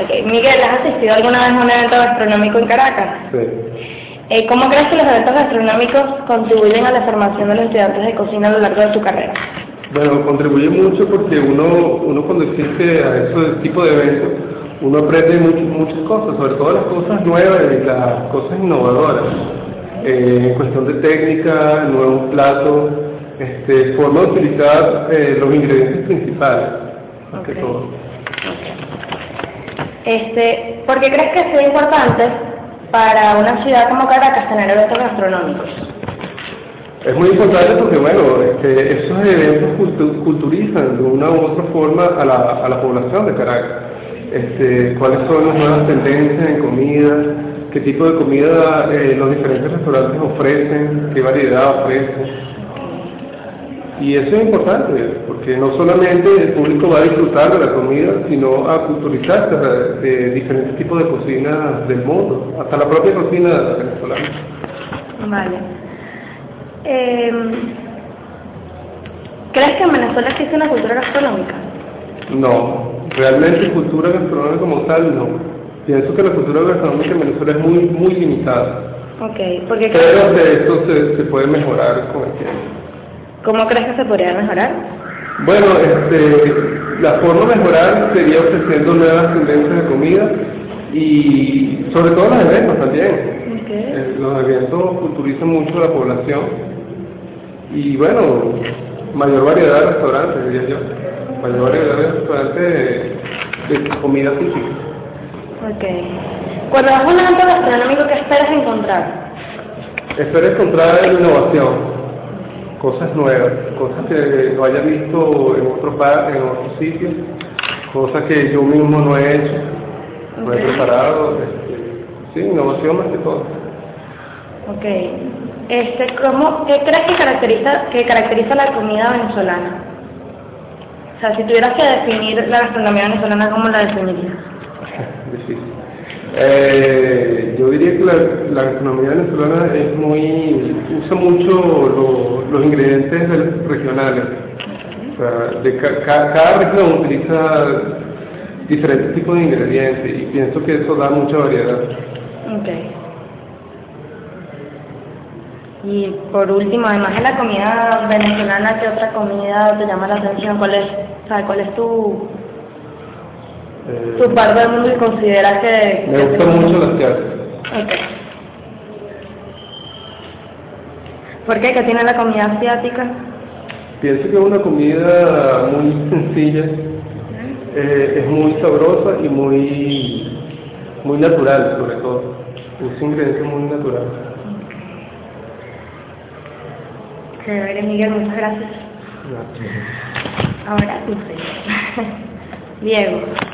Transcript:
Ok, Miguel, ¿has asistido alguna vez a un evento gastronómico en Caracas? Sí. ¿Cómo crees que los eventos gastronómicos contribuyen a la formación de los estudiantes de cocina a lo largo de su carrera? Bueno, contribuye mucho porque uno cuando asiste a ese tipo de eventos, uno aprende muchas cosas, sobre todo las cosas nuevas y las cosas innovadoras. En cuestión de técnica, nuevos platos, forma de utilizar los ingredientes principales, más que todo. ¿Por qué crees que es importante para una ciudad como Caracas tener eventos gastronómicos? Es muy importante porque, bueno, esos eventos culturizan de una u otra forma a la población de Caracas. Cuáles son las nuevas tendencias en comida, qué tipo de comida los diferentes restaurantes ofrecen, qué variedad ofrecen. Y eso es importante, porque no solamente el público va a disfrutar de la comida, sino a culturizarse de diferentes tipos de cocina del mundo, hasta la propia cocina venezolana. Vale. ¿Crees que en Venezuela existe una cultura gastronómica? No, realmente cultura gastronómica como tal, no. Pienso que la cultura gastronómica en Venezuela es muy limitada. Ok, porque pero que esto se puede mejorar con el tiempo. ¿Cómo crees que se podría mejorar? Bueno, la forma de mejorar sería ofreciendo nuevas tendencias de comida y sobre todo los eventos también. Okay. Los eventos culturizan mucho a la población y bueno, mayor variedad de restaurantes, diría yo. Mayor variedad de restaurantes de comida típica. Ok. Cuando vas a un evento gastronómico, ¿qué esperas encontrar? Espero encontrar innovación, cosas nuevas, cosas que no haya visto en otros sitios, cosas que yo mismo no he hecho, no he preparado, sí, innovación más que todo. Ok. ¿Qué crees que caracteriza la comida venezolana? O sea, si tuvieras que definir la gastronomía venezolana, ¿cómo la definirías? Difícil. Yo diría que la gastronomía venezolana usa mucho los ingredientes regionales. O sea, cada región utiliza diferentes tipos de ingredientes y pienso que eso da mucha variedad. Okay. Y por último, además de la comida venezolana, ¿qué otra comida te llama la atención? ¿Cuál es tu parte del mundo y consideras que... Me gustan mucho las charlas. Okay. ¿Por qué? ¿Qué tiene la comida asiática? Pienso que es una comida muy sencilla, es muy sabrosa y muy natural, sobre todo. Usa ingredientes muy naturales. Chévere, Miguel, muchas gracias. Gracias. Ahora tú, Diego.